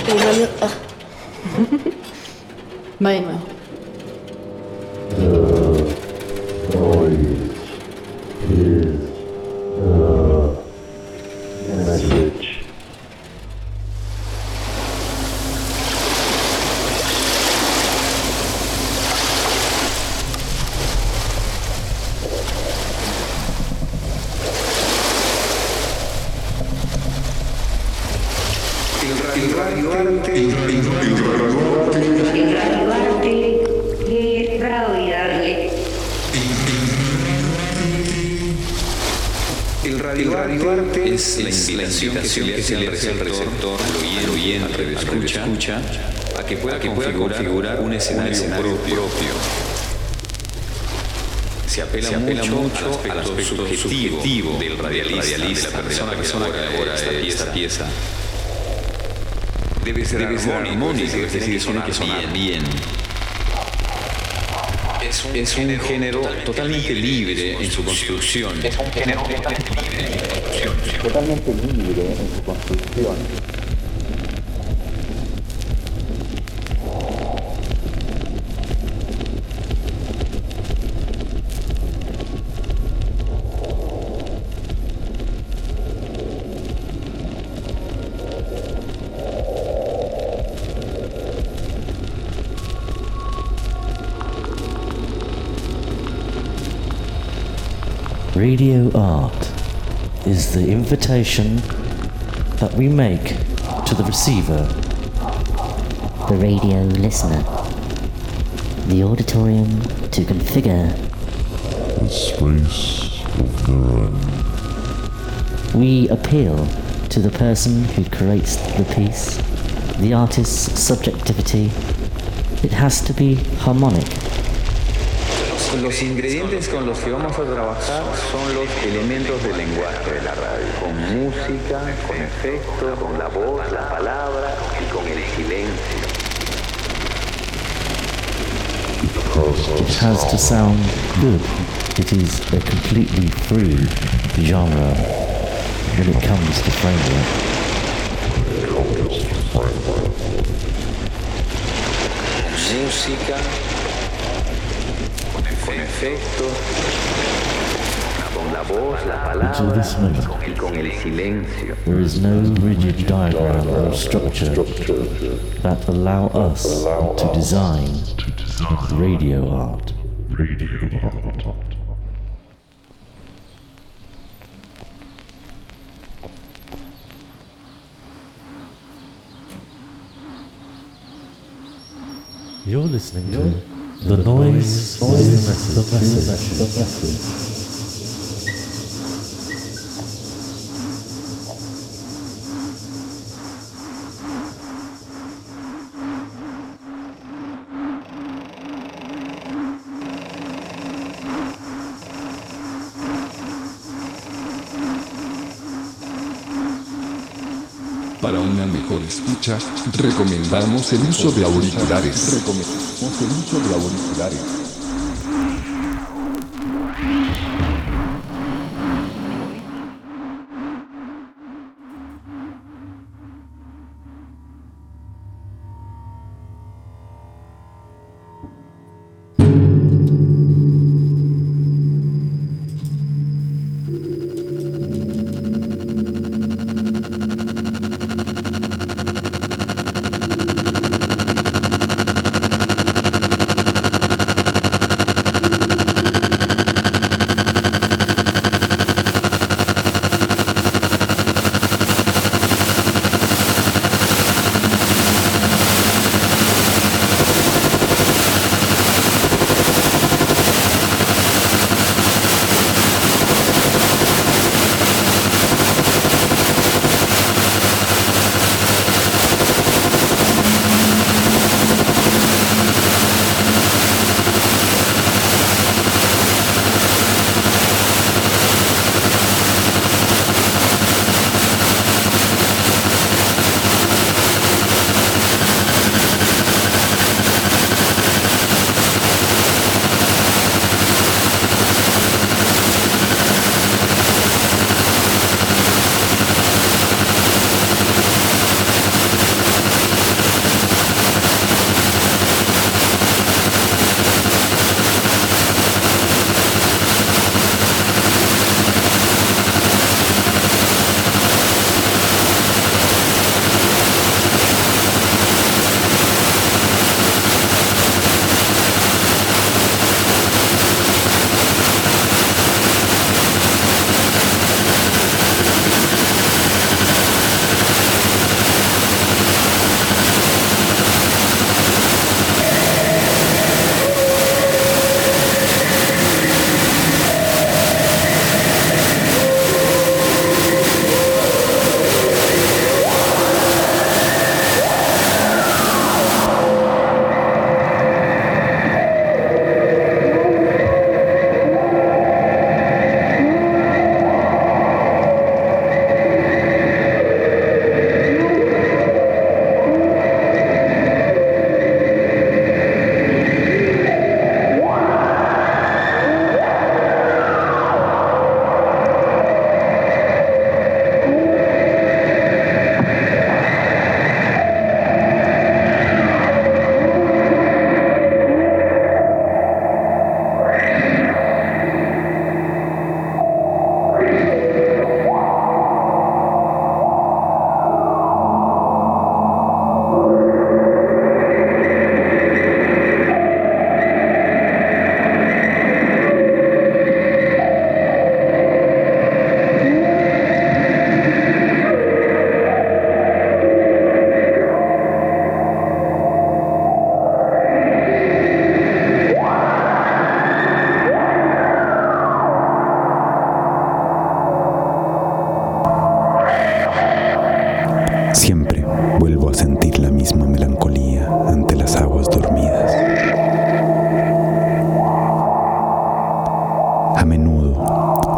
Va de nuevo. El radioarte es la invitación que se le hace al receptor, al oyente, al escucha, a que pueda configurar un escenario propio. Se apela mucho al aspecto subjetivo del radialista, de la persona que elabora esta pieza. Debe ser armónico, es decir, tiene que sonar bien. Es un género totalmente libre en su construcción. Totalmente libre en su construcción. Radio art is the invitation that we make to the receiver, the radio listener, the auditorium to configure, a space of their own. We appeal to the person who creates the piece, the artist's subjectivity. It has to be harmonic. Los ingredientes con los que vamos a trabajar son los elementos del lenguaje de la radio, con música, con efectos, con la voz, la palabra y con el silencio. It has to sound good. It is a completely free genre when it comes to framework. Música, con efectos, con la voz, la palabra y con el silencio. There is no rigid diagram or structure that allow us to design radio art. You're listening to The Noise is the Message. Para una mejor escucha, recomendamos el uso de auriculares.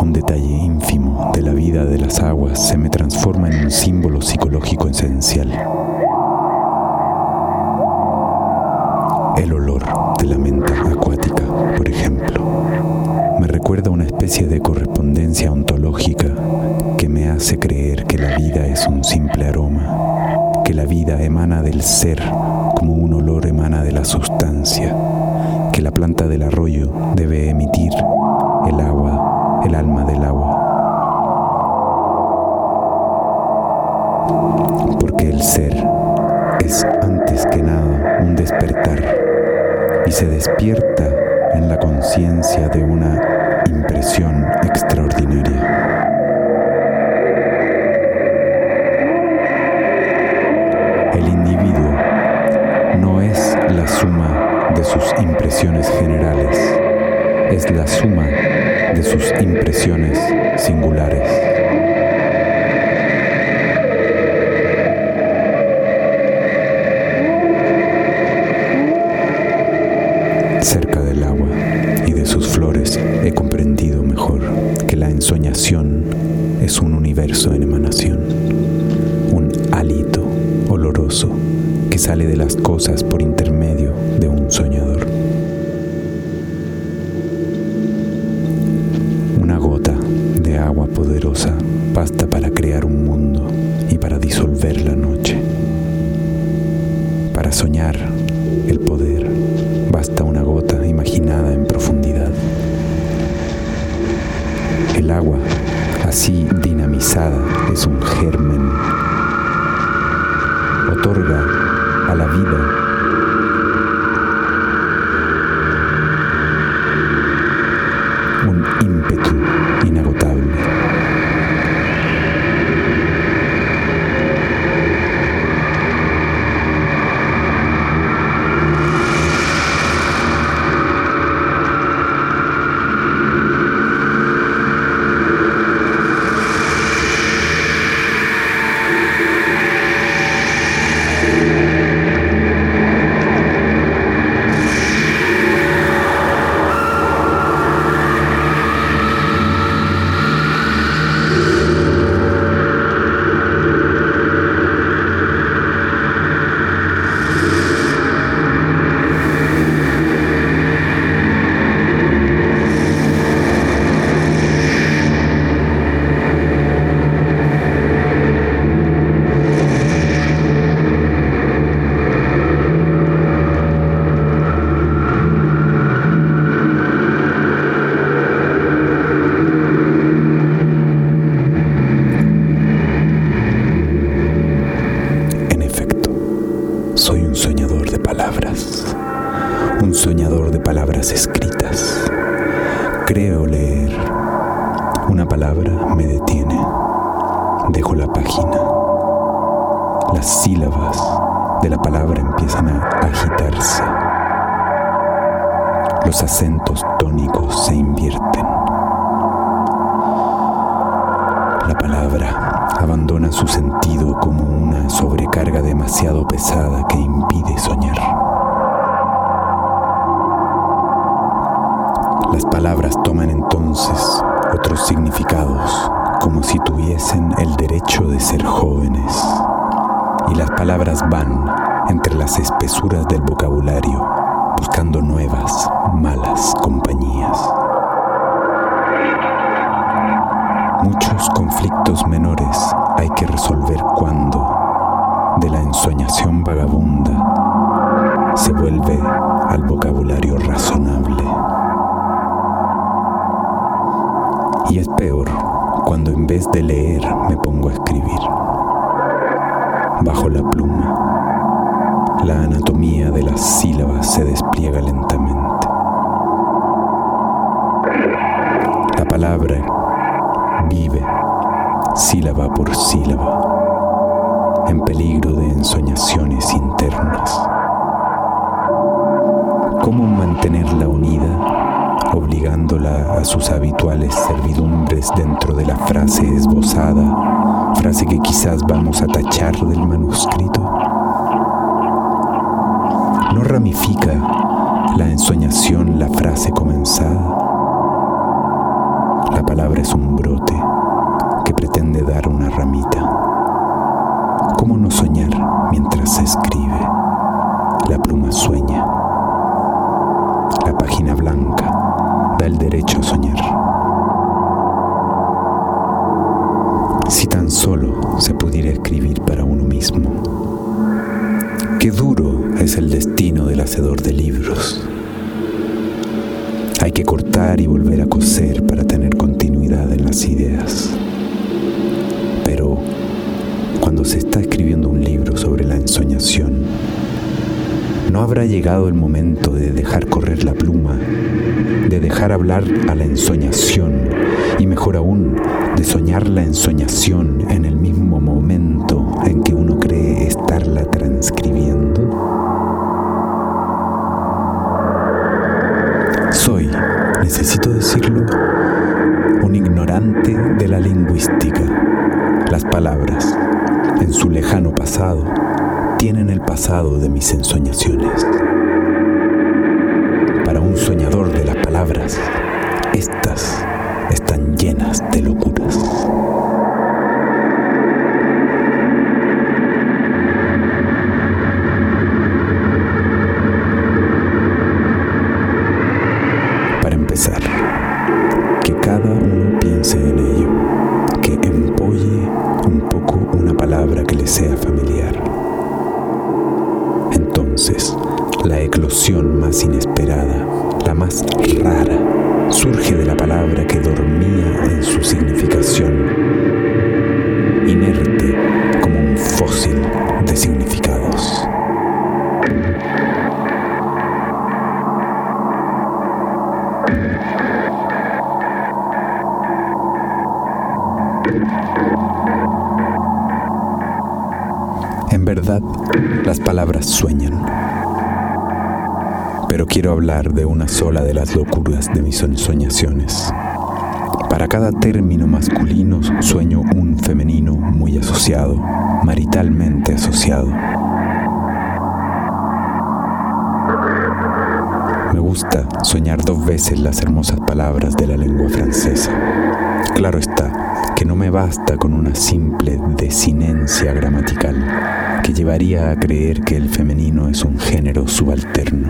Un detalle ínfimo de la vida de las aguas se me transforma en un símbolo psicológico esencial. El olor de la menta acuática, por ejemplo, me recuerda una especie de correspondencia ontológica que me hace creer que la vida es un simple aroma, que la vida emana del ser como un olor emana de la sustancia, que la planta del arroyo debe emitir el agua, el alma del agua. Porque el ser es antes que nada un despertar y se despierta en la conciencia de una impresión extraordinaria. El individuo no es la suma de sus impresiones generales, es la suma de sus impresiones singulares. Cerca del agua y de sus flores he comprendido mejor que la ensoñación es un universo en emanación, un hálito oloroso que sale de las cosas por intermedio de un soñador. Una gota de agua poderosa basta para crear un mundo y para disolver la noche. Para soñar el poder basta una gota imaginada en profundidad. El agua, así dinamizada, es un germen. Otorga a la vida un ímpetu inagotable. Soy un soñador de palabras, un soñador de palabras escritas. Creo leer. Una palabra me detiene. Dejo la página. Las sílabas de la palabra empiezan a agitarse. Los acentos tónicos se invierten. La palabra abandona su sentido como una sobrecarga demasiado pesada que impide soñar. Las palabras toman entonces otros significados, como si tuviesen el derecho de ser jóvenes. Y las palabras van entre las espesuras del vocabulario, buscando nuevas, malas compañías. Muchos conflictos menores hay que resolver cuando, de la ensoñación vagabunda, se vuelve al vocabulario razonable. Y es peor cuando en vez de leer me pongo a escribir. Bajo la pluma, la anatomía de las sílabas se despliega lentamente. La palabra vive, sílaba por sílaba, en peligro de ensoñaciones internas. ¿Cómo mantenerla unida, obligándola a sus habituales servidumbres dentro de la frase esbozada, frase que quizás vamos a tachar del manuscrito? ¿No ramifica la ensoñación la frase comenzada? La palabra es un brote que pretende dar una ramita. ¿Cómo no soñar mientras se escribe? La pluma sueña. La página blanca da el derecho a soñar. Si tan solo se pudiera escribir para uno mismo. Qué duro es el destino del hacedor de libros. Hay que cortar y volver a coser para tener continuidad en las ideas. Pero cuando se está escribiendo un libro sobre la ensoñación, ¿no habrá llegado el momento de dejar correr la pluma, de dejar hablar a la ensoñación y mejor aún, de soñar la ensoñación en el mismo momento en que uno cree estarla transcribiendo? Soy, necesito decirlo, un ignorante de la lingüística. Las palabras, en su lejano pasado, tienen el pasado de mis ensoñaciones. Para un soñador de las palabras, estas están llenas de locuras. Para empezar, que cada uno piense en ello, que empolle un poco una palabra que le sea familiar. Entonces, la eclosión más inesperada, la más rara, surge de la palabra que dormía en su significación, inerte como un fósil de significados. En verdad, las palabras sueñan. Pero quiero hablar de una sola de las locuras de mis ensoñaciones. Para cada término masculino sueño un femenino muy asociado, maritalmente asociado. Me gusta soñar 2 veces las hermosas palabras de la lengua francesa. Claro está que no me basta con una simple desinencia gramatical que llevaría a creer que el femenino es un género subalterno.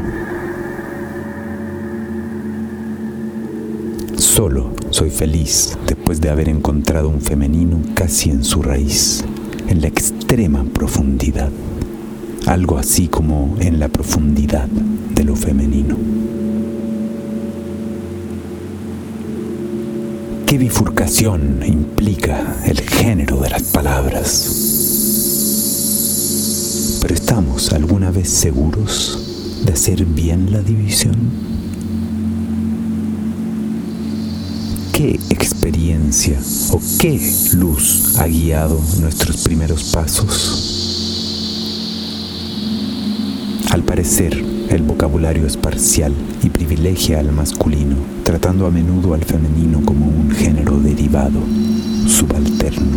Solo soy feliz después de haber encontrado un femenino casi en su raíz, en la extrema profundidad, algo así como en la profundidad de lo femenino. ¿Qué bifurcación implica el género de las palabras? ¿Pero estamos alguna vez seguros de hacer bien la división? ¿Qué experiencia o qué luz ha guiado nuestros primeros pasos? Al parecer, el vocabulario es parcial y privilegia al masculino, tratando a menudo al femenino como un género derivado, subalterno.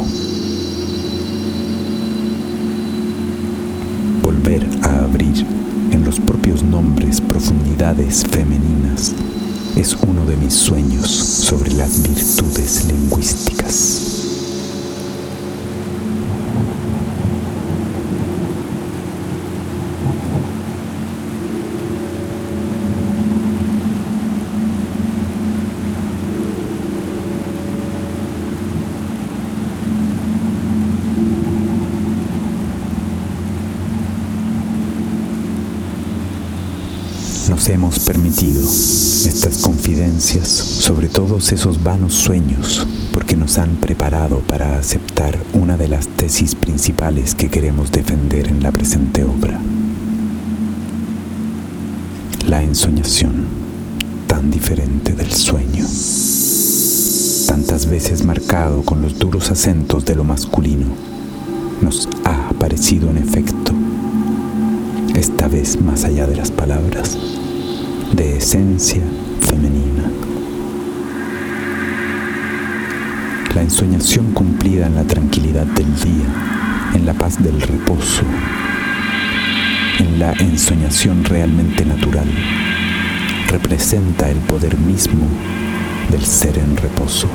Volver a abrir en los propios nombres profundidades femeninas es uno de mis sueños sobre las virtudes lingüísticas. Nos hemos permitido estas confidencias sobre todos esos vanos sueños porque nos han preparado para aceptar una de las tesis principales que queremos defender en la presente obra. La ensoñación, tan diferente del sueño, tantas veces marcado con los duros acentos de lo masculino, nos ha parecido en efecto, esta vez más allá de las palabras, de esencia femenina. La ensoñación cumplida en la tranquilidad del día, en la paz del reposo, en la ensoñación realmente natural, representa el poder mismo del ser en reposo.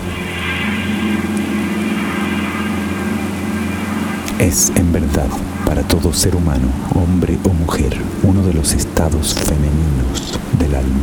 Es, en verdad, para todo ser humano, hombre o mujer, uno de los estados femeninos del alma.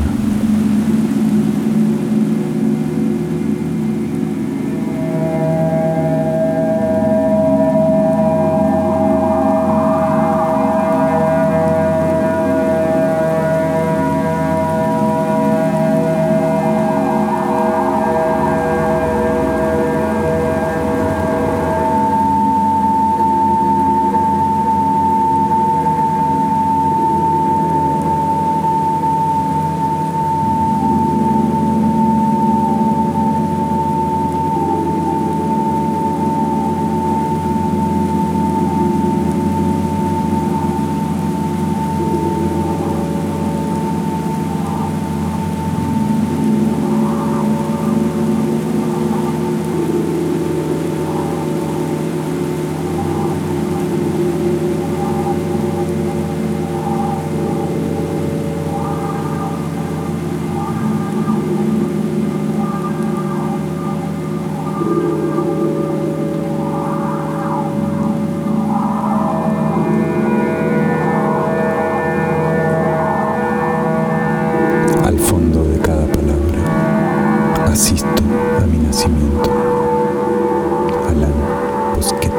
Al fondo de cada palabra asisto a mi nacimiento. Alain Bosquet.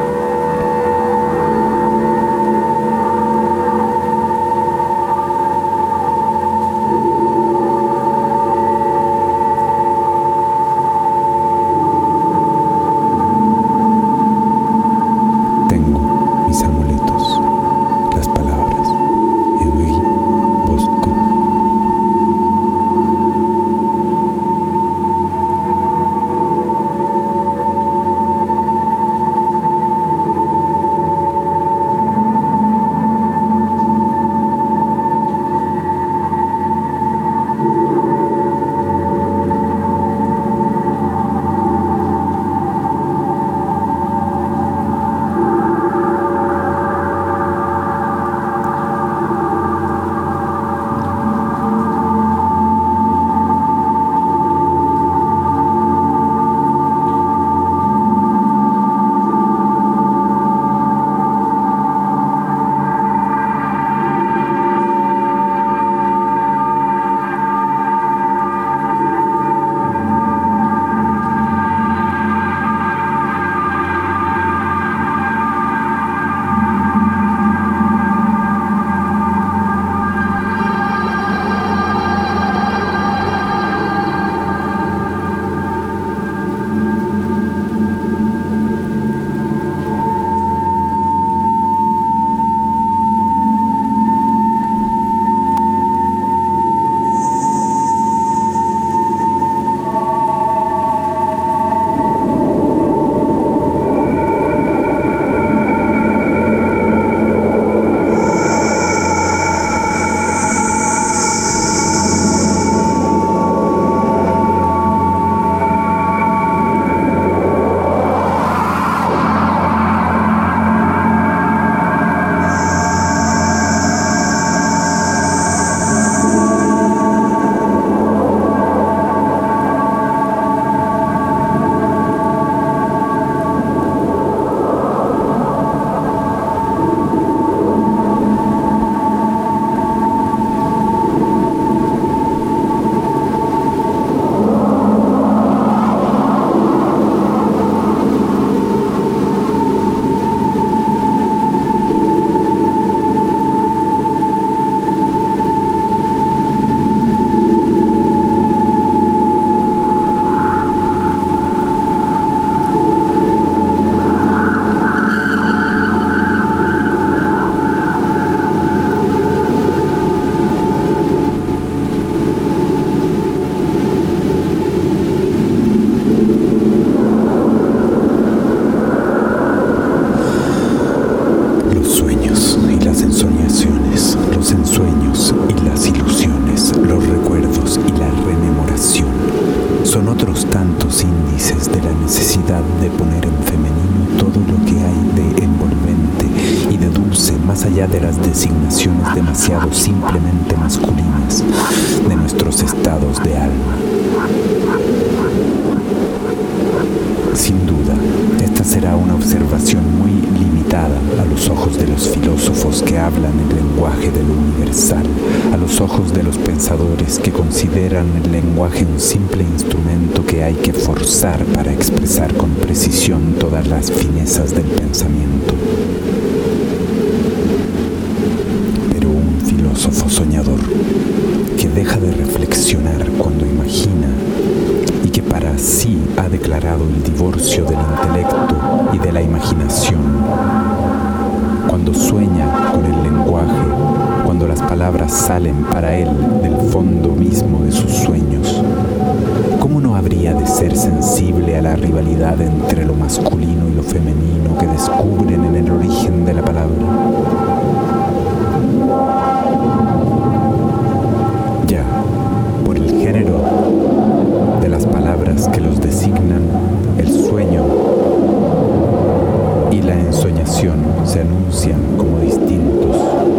Tengo mis amuletos, las palabras. Henri Bosco. de poner en femenino todo lo que hay de envolvente y de dulce más allá de las designaciones demasiado simplemente masculinas de nuestros estados de alma. será una observación muy limitada a los ojos de los filósofos que hablan el lenguaje de lo universal, a los ojos de los pensadores que consideran el lenguaje un simple instrumento que hay que forzar para expresar con precisión todas las finezas del pensamiento. Pero un filósofo soñador que deja de reflexionar cuando imagina y que para sí ha declarado el divorcio del intelecto y de la imaginación, cuando sueña con el lenguaje, cuando las palabras salen para él del fondo mismo de sus sueños, ¿cómo no habría de ser sensible a la rivalidad entre lo masculino y lo femenino que descubren en el origen de la palabra? Ya, por el género de las palabras que los designan, el sueño y la ensoñación se anuncian como distintos.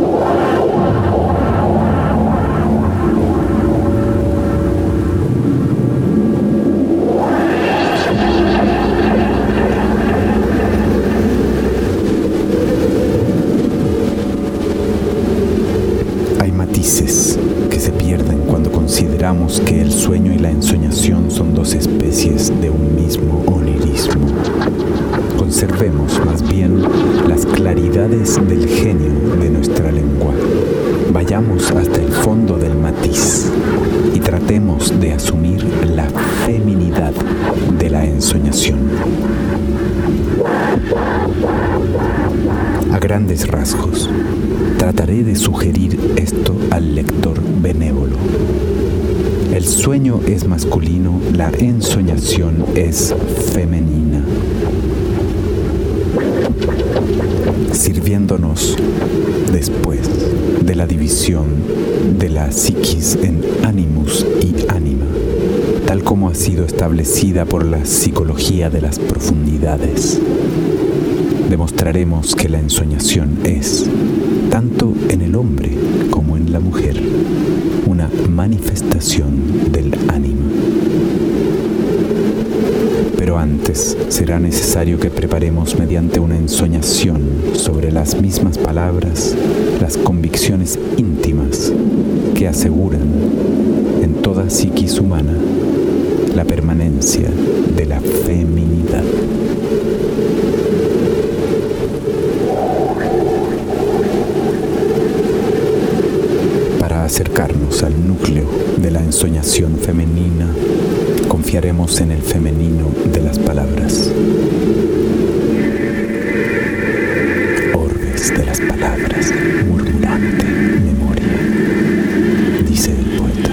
Hay matices que se pierden cuando consideramos que el sueño y la ensoñación son dos especies de un mismo onirismo. Conservemos más bien las claridades del genio de nuestra lengua. Vayamos hasta el fondo del matiz y tratemos de asumir la feminidad de la ensoñación. A grandes rasgos, trataré de sugerir esto al lector benévolo. El sueño es masculino, la ensoñación es femenina, sirviéndonos después de la división de la psiquis en animus y anima, tal como ha sido establecida por la psicología de las profundidades. Demostraremos que la ensoñación es, tanto en el hombre como en la mujer, una manifestación del ánima. Pero antes será necesario que preparemos mediante una ensoñación sobre las mismas palabras las convicciones íntimas que aseguran en toda psiquis humana la permanencia de la feminidad. Para acercarnos al núcleo de la ensoñación femenina, confiaremos en el femenino de las palabras. Orbes de las palabras, murmurante memoria, dice el poeta.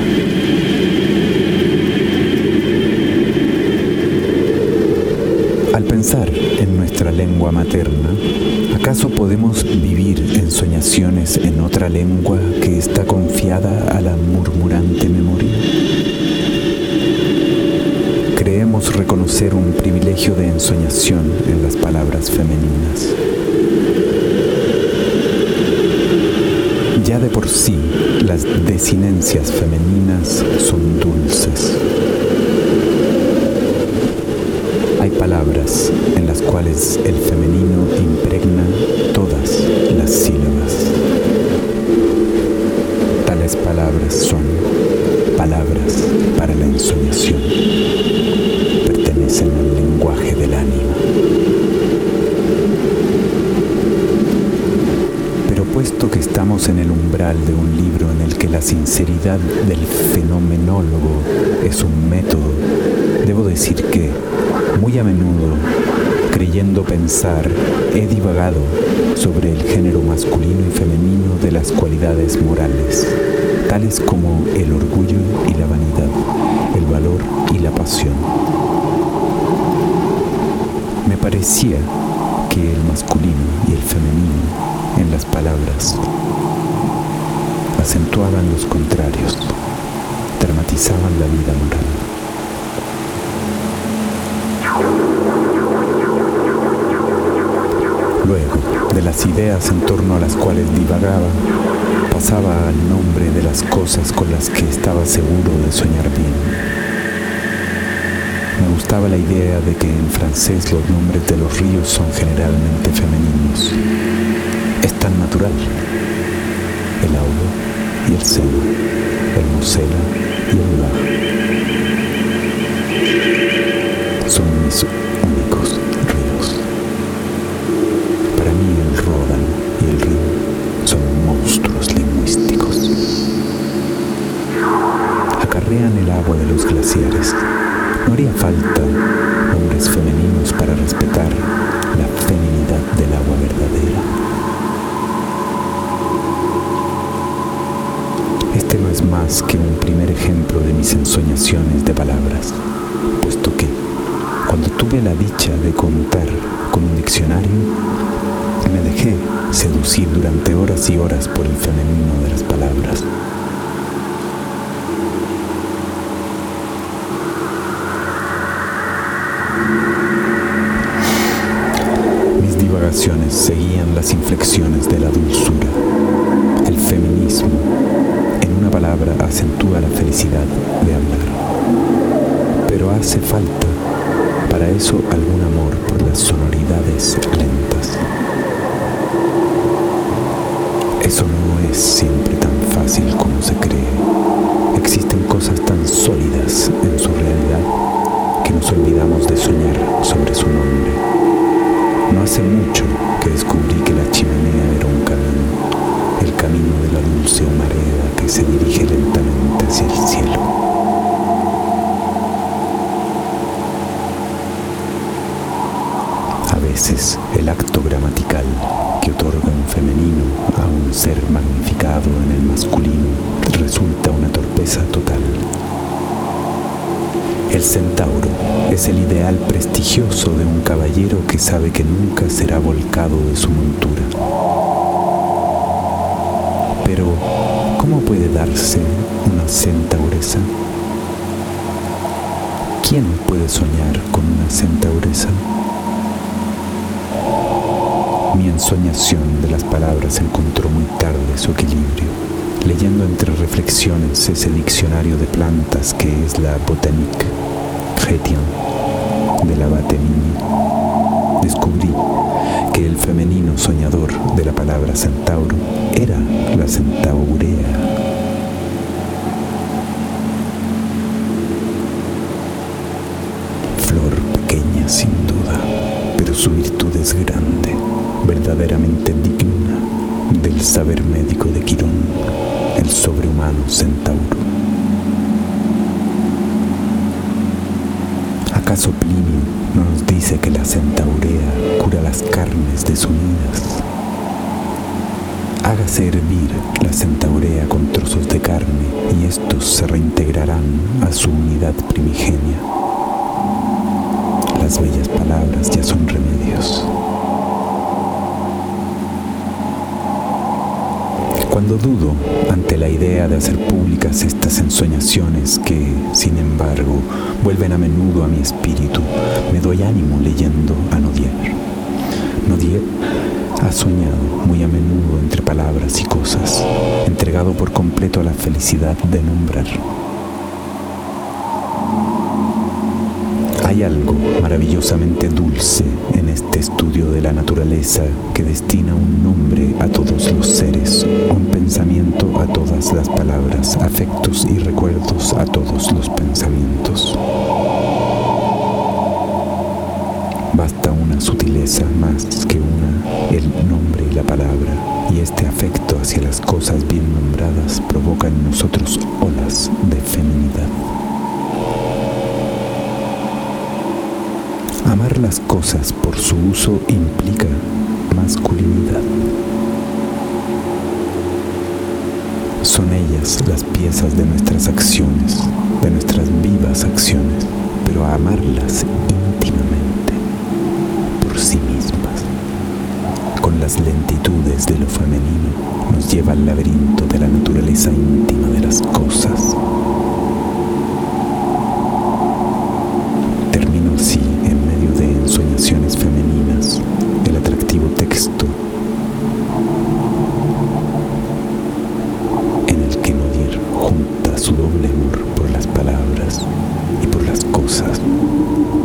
Al pensar en nuestra lengua materna, ¿acaso podemos vivir ensoñaciones en otra lengua que está confiada a la murmurante memoria? Creemos reconocer un privilegio de ensoñación en las palabras femeninas. Ya de por sí, las desinencias femeninas son dulces. Hay palabras en las cuales el femenino impregna todas las sílabas. Tales palabras son palabras para la ensoñación. Pertenecen al lenguaje del ánima. Pero puesto que estamos en el umbral de un libro en el que la sinceridad del fenomenólogo es un método, debo decir que, muy a menudo, creyendo pensar, he divagado sobre el género masculino y femenino de las cualidades morales, tales como el orgullo y la vanidad, el valor y la pasión. Me parecía que el masculino y el femenino en las palabras acentuaban los contrarios, dramatizaban la vida moral. Luego, de las ideas en torno a las cuales divagaba, pasaba al nombre de las cosas con las que estaba seguro de soñar bien. Me gustaba la idea de que en francés los nombres de los ríos son generalmente femeninos. Es tan natural. El Aude y el Sena, el Mosela y el Var. Son mis únicos ríos. Para mí el Ródano y el Rin son monstruos lingüísticos. Acarrean el agua de los glaciares. No haría falta hombres femeninos para respetar la feminidad del agua verdadera. Este no es más que un primer ejemplo de mis ensoñaciones de palabras, puesto que, cuando tuve la dicha de contar con un diccionario, me dejé seducir durante horas y horas por el femenino de las palabras. Mis divagaciones seguían las inflexiones de la dulzura. El feminismo, en una palabra, acentúa la felicidad de hablar. Pero hace falta para eso algún amor por las sonoridades lentas. Eso no es siempre tan fácil como se cree. Existen cosas tan sólidas en su realidad que nos olvidamos de soñar sobre su nombre. No hace mucho que descubrí que la chimenea era un camino, el camino de la dulce humareda que se dirige lentamente hacia el cielo. A veces el acto gramatical que otorga un femenino a un ser magnificado en el masculino resulta una torpeza total. El centauro es el ideal prestigioso de un caballero que sabe que nunca será volcado de su montura. Pero, ¿cómo puede darse una centauresa? ¿Quién puede soñar con una centauresa? Mi ensoñación de las palabras encontró muy tarde su equilibrio, leyendo entre reflexiones ese diccionario de plantas que es la Botanique chrétienne de la Batemini. Descubrí que el femenino soñador de la palabra centauro era la centaurea. Flor pequeña sin duda, pero su virtud es grande, verdaderamente digna del saber médico de Quirón, el sobrehumano centauro. ¿Acaso Plinio no nos dice que la centaurea cura las carnes desunidas? Hágase hervir la centaurea con trozos de carne y estos se reintegrarán a su unidad primigenia. Las bellas palabras ya son remedios. Cuando dudo ante la idea de hacer públicas estas ensoñaciones que, sin embargo, vuelven a menudo a mi espíritu, me doy ánimo leyendo a Nodier. Nodier ha soñado muy a menudo entre palabras y cosas, entregado por completo a la felicidad de nombrar. Hay algo maravillosamente dulce en este estudio de la naturaleza que destina un nombre a todos los seres, un pensamiento a todas las palabras, afectos y recuerdos a todos los pensamientos. Basta una sutileza más que una, el nombre y la palabra, y este afecto hacia las cosas bien nombradas provoca en nosotros olas de feminidad. Amar las cosas por su uso implica masculinidad. Son ellas las piezas de nuestras acciones, de nuestras vivas acciones, pero a amarlas íntimamente, por sí mismas, con las lentitudes de lo femenino, nos lleva al laberinto de la naturaleza íntima de las cosas. Termino así, en medio de ensoñaciones femeninas, el atractivo texto en el que Nodier junta su doble amor por las palabras y por las cosas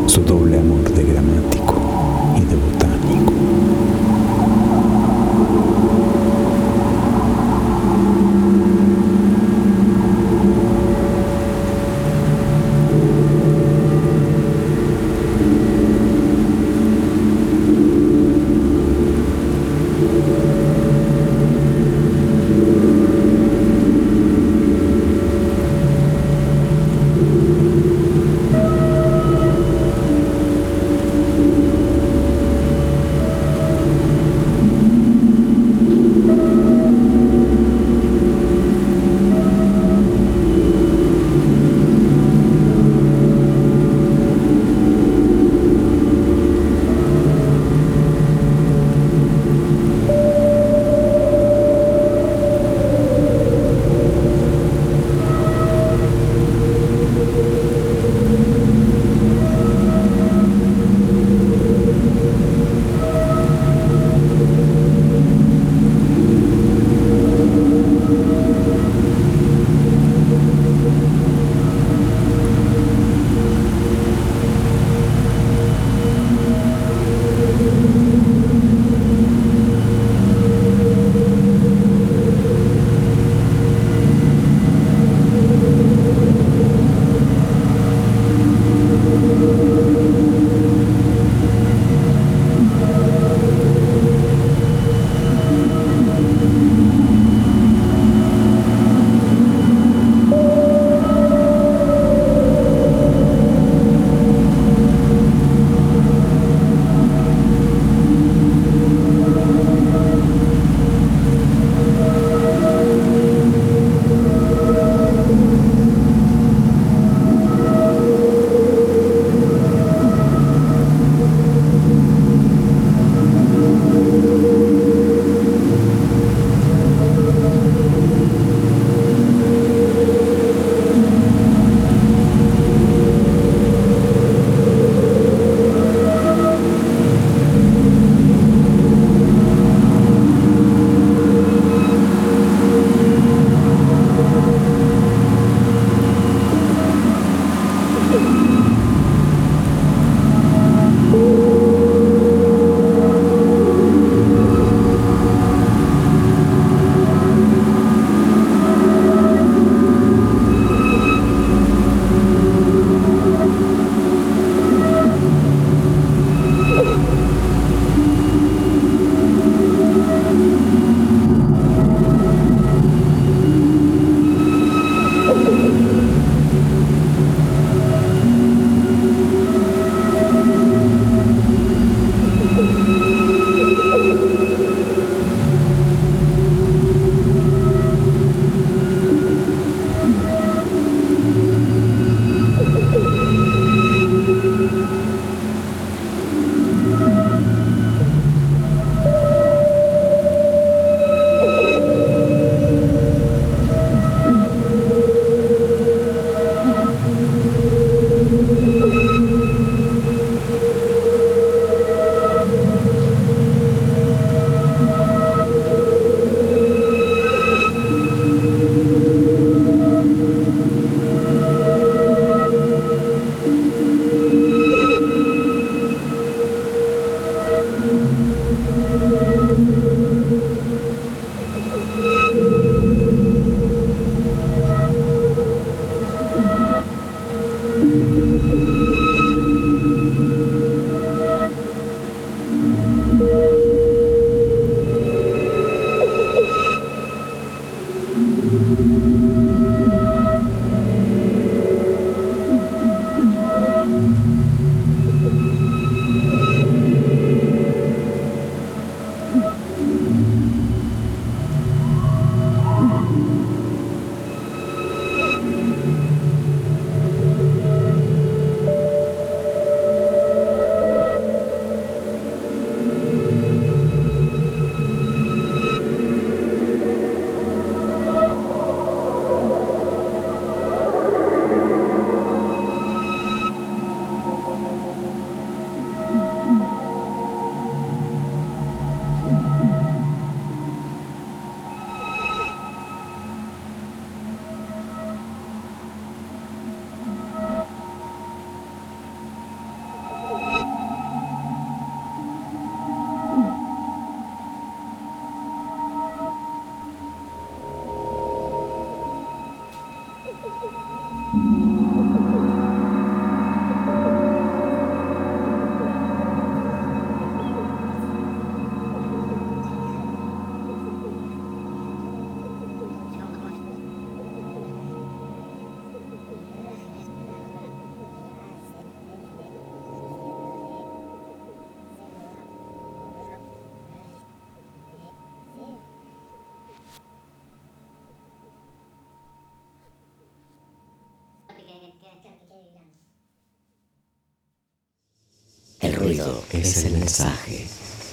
ruido es el mensaje.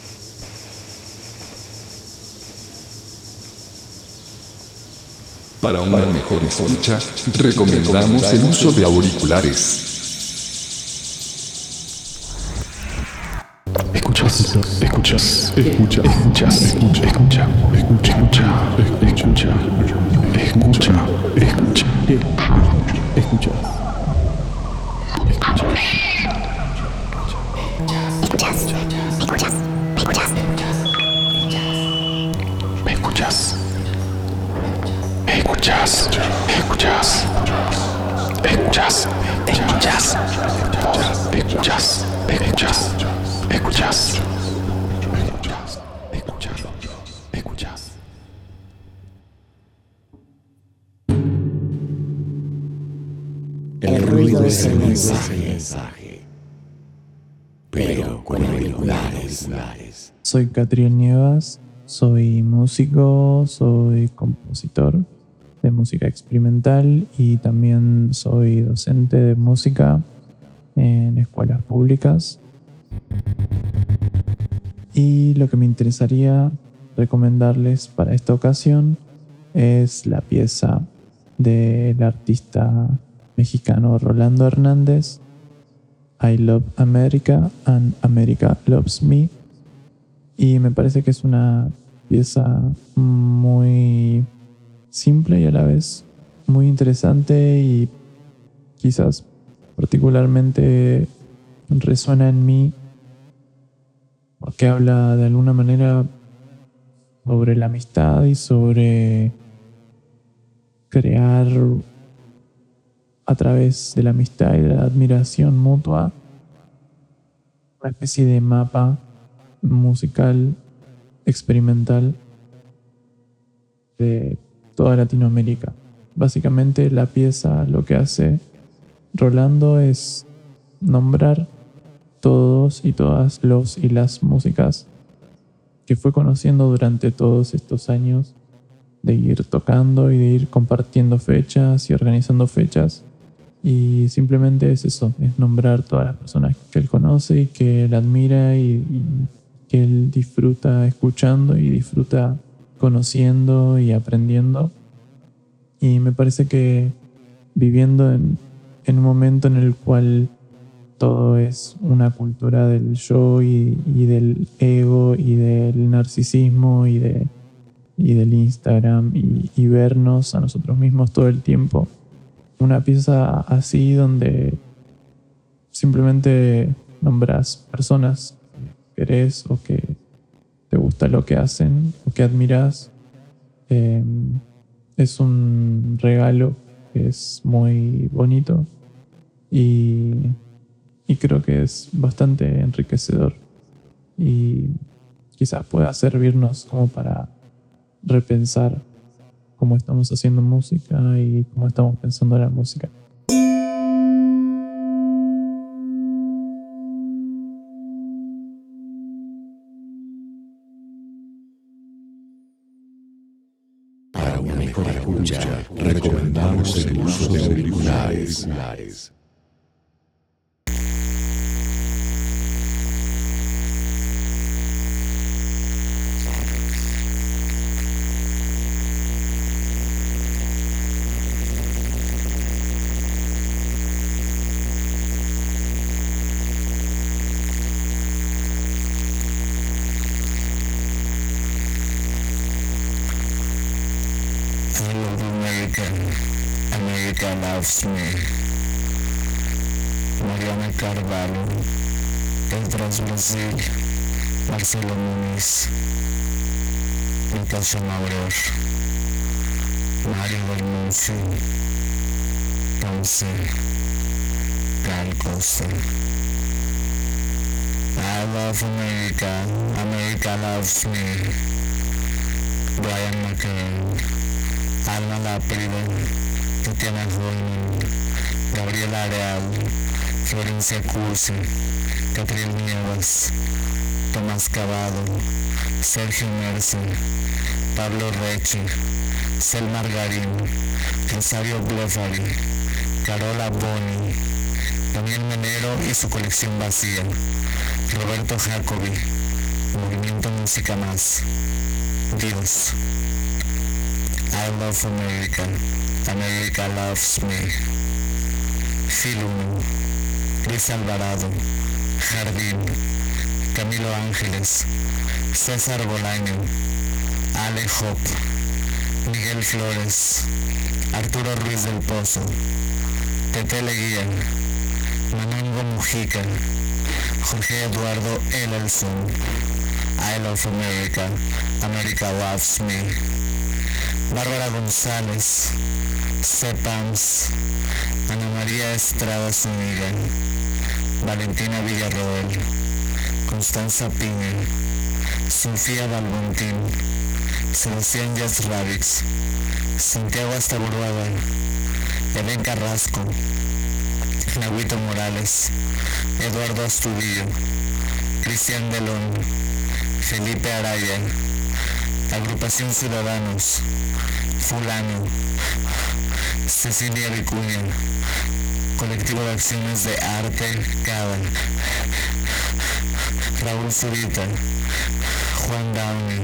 Para una mejor escucha, recomendamos el uso de auriculares. El ruido es el mensaje, pero con auriculares. Soy Catriel Nievas, soy músico, soy compositor de música experimental y también soy docente de música en escuelas públicas. Y lo que me interesaría recomendarles para esta ocasión es la pieza del artista mexicano Rolando Hernández, I Love America and America Loves Me. Y me parece que es una pieza muy simple y a la vez muy interesante y quizás particularmente resuena en mí porque habla de alguna manera sobre la amistad y sobre crear a través de la amistad y de la admiración mutua una especie de mapa musical experimental de toda Latinoamérica. Básicamente la pieza lo que hace Rolando es nombrar todos y todas los y las músicas que fue conociendo durante todos estos años de ir tocando y de ir compartiendo fechas y organizando fechas. Y simplemente es eso, es nombrar todas las personas que él conoce y que él admira y que él disfruta escuchando y disfruta conociendo y aprendiendo. Y me parece que viviendo en un momento en el cual todo es una cultura del yo y del ego y del narcisismo y del Instagram y vernos a nosotros mismos todo el tiempo. Una pieza así donde simplemente nombras personas que querés o que te gusta lo que hacen o que admiras. Es un regalo que es muy bonito y creo que es bastante enriquecedor y quizás pueda servirnos como para repensar cómo estamos haciendo música y cómo estamos pensando la música. Para una mejor escucha, recomendamos el uso de auriculares. America Loves Me. Mariana Carvalho, Edras Brasil, Marcelo Muniz, Natasha Maurer, Mario Bermúdez, Tom Gal Costa. I Love America, America Loves Me. Brian McCain, Alma Láprida, Tatiana Holman, Gabriela Areal, Florencia Cursi, Catriel Nievas, Tomás Cavado, Sergio Merce, Pablo Rechi, Selma Garín, Rosario Blefari, Carola Boni, Daniel Menero y su colección vacía, Roberto Jacobi, Movimiento Música Más, Dios, I Love America, America Loves Me, Filume, Luis Alvarado, Jardín, Camilo Ángeles, César Bolaño, Ale Hop, Miguel Flores, Arturo Ruiz del Pozo, Tete Leguía, Manongo Mujica, Jorge Eduardo Elelson, I Love America, America Loves Me, Bárbara González, Cepams, Ana María Estrada Zúñiga, Valentina Villarroel, Constanza Piña, Sofía Balbontín, Sebastián Yasravix, Santiago Astaburuaga, Eden Carrasco, Nahuito Morales, Eduardo Astudillo, Cristian Delón, Felipe Araya, Agrupación Ciudadanos, Fulano, Cecilia Vicuña, Colectivo de Acciones de Arte CADA, Raúl Zurita, Juan Downey,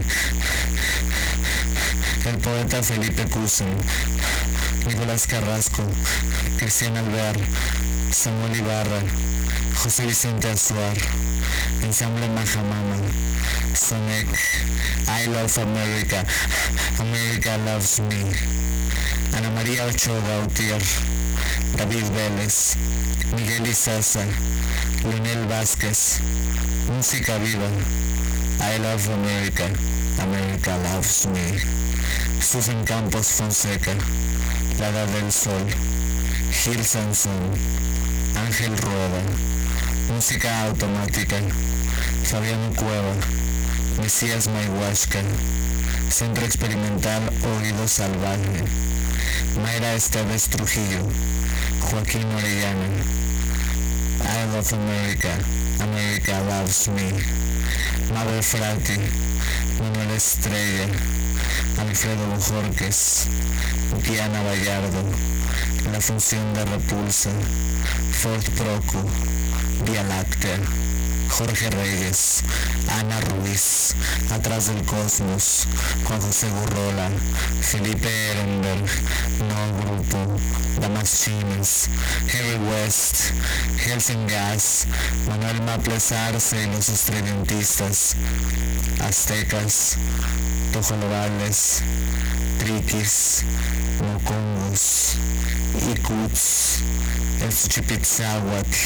el poeta Felipe Cusen, Nicolás Carrasco, Cristian Alvear, Samuel Ibarra, José Vicente Azuar, Ensamble Majamama, Sonic, I Love America, America Loves Me, Ana María Ochoa Gautier, David Vélez, Miguel Izaza, Leonel Vázquez, Música Viva, I Love America, America Loves Me, Susan Campos Fonseca, La Edad del Sol, Gil Sansón, Ángel Rueda, Música Automática, Fabián Cueva, Mesías Mayhuasca, Centro Experimental Oído Salvaje, Mayra Esteves Trujillo, Joaquín Orellana, I Love America, America Loves Me, Mabel Frati, Manuel Estrella, Alfredo Bojorques, Diana Vallardo, La Función de Repulsa, Ford Procu, Vía Láctea, Jorge Reyes, Ana Ruiz, Atrás del Cosmos, Juan José Gurrola, Felipe Ehrenberg, No Grupo, Damas Chinas, Harry West, Helsing Gas, Manuel Maples Arce y los Estredentistas, Aztecas, Tojolobales, Triquis, Mocongos, Icuts, El Suchipitzahuac,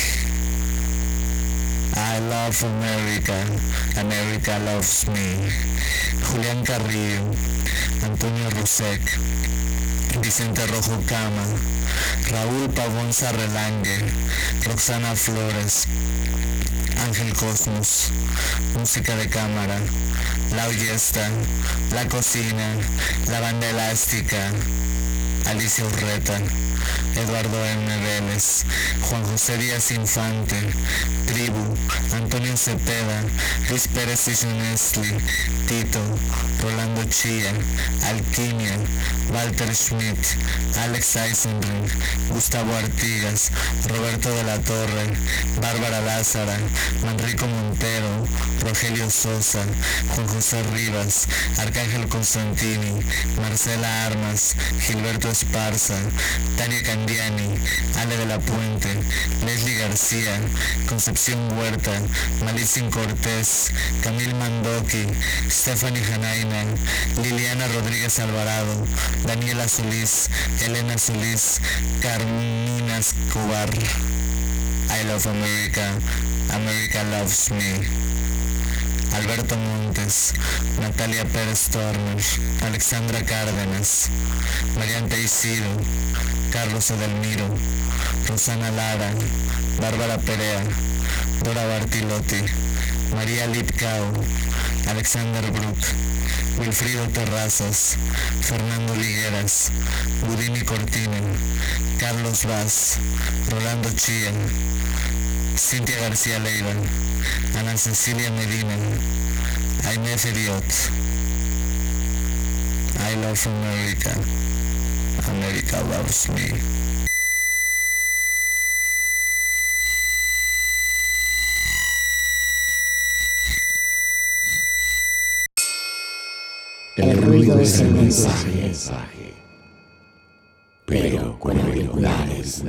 I Love America, America Loves Me, Julián Carrillo, Antonio Rusek, Vicente Rojo Cama, Raúl Pavón Sarrelangue, Roxana Flores, Ángel Cosmos, Música de Cámara, La Oyesta, La Cocina, La Banda Elástica, Alicia Urreta, Eduardo M. Vélez, Juan José Díaz Infante, Tribu, Antonio Cepeda, Luis Pérez Isonestli, Tito, Rolando Chía, Alquimia, Walter Schmidt, Alex Eisenring, Gustavo Artigas, Roberto de la Torre, Bárbara Lázara, Manrico Montero, Rogelio Sosa, Juan José Rivas, Arcángel Constantini, Marcela Armas, Gilberto Esparza, Tania Candiani, Ale de la Puente, Leslie García, Concepción Huerta, Malicin Cortés, Camil Mandoki, Stephanie Janaina, Liliana Rodríguez Alvarado, Daniela Solís, Elena Solís, Carmina Escobar, I Love America, America Loves Me, Alberto Montes, Natalia Pérez Torner, Alexandra Cárdenas, Mariante Isidro, Carlos Edelmiro, Rosana Lara, Bárbara Perea, Dora Bartilotti, María Lipcao, Alexander Brook, Wilfrido Terrazas, Fernando Ligueras, Budini Cortina, Carlos Vaz, Rolando Chía, Cintia García Leiva, Ana Cecilia Medina, Aimé Feriot, I Love America, America Loves Me. El ruido es el mensaje, pero con auriculares.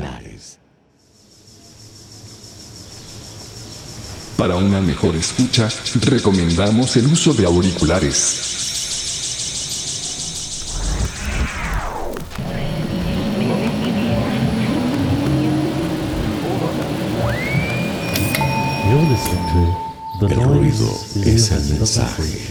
Para una mejor escucha, recomendamos el uso de auriculares. El ruido es el mensaje.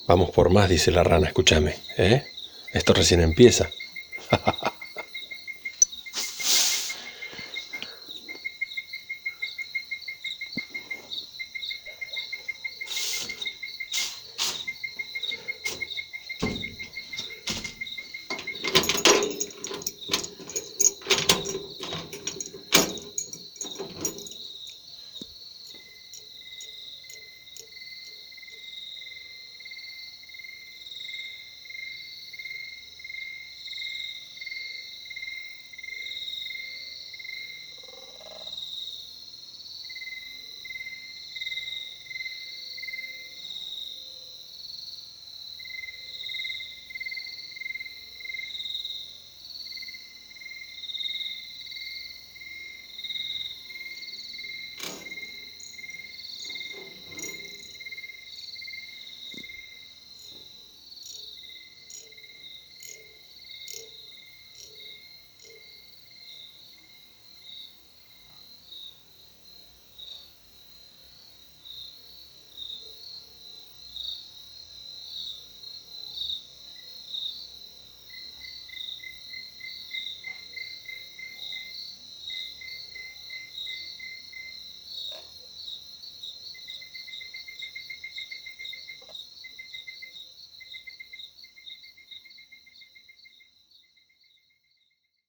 Vamos por más, dice la rana, escúchame, ¿eh? Esto recién empieza.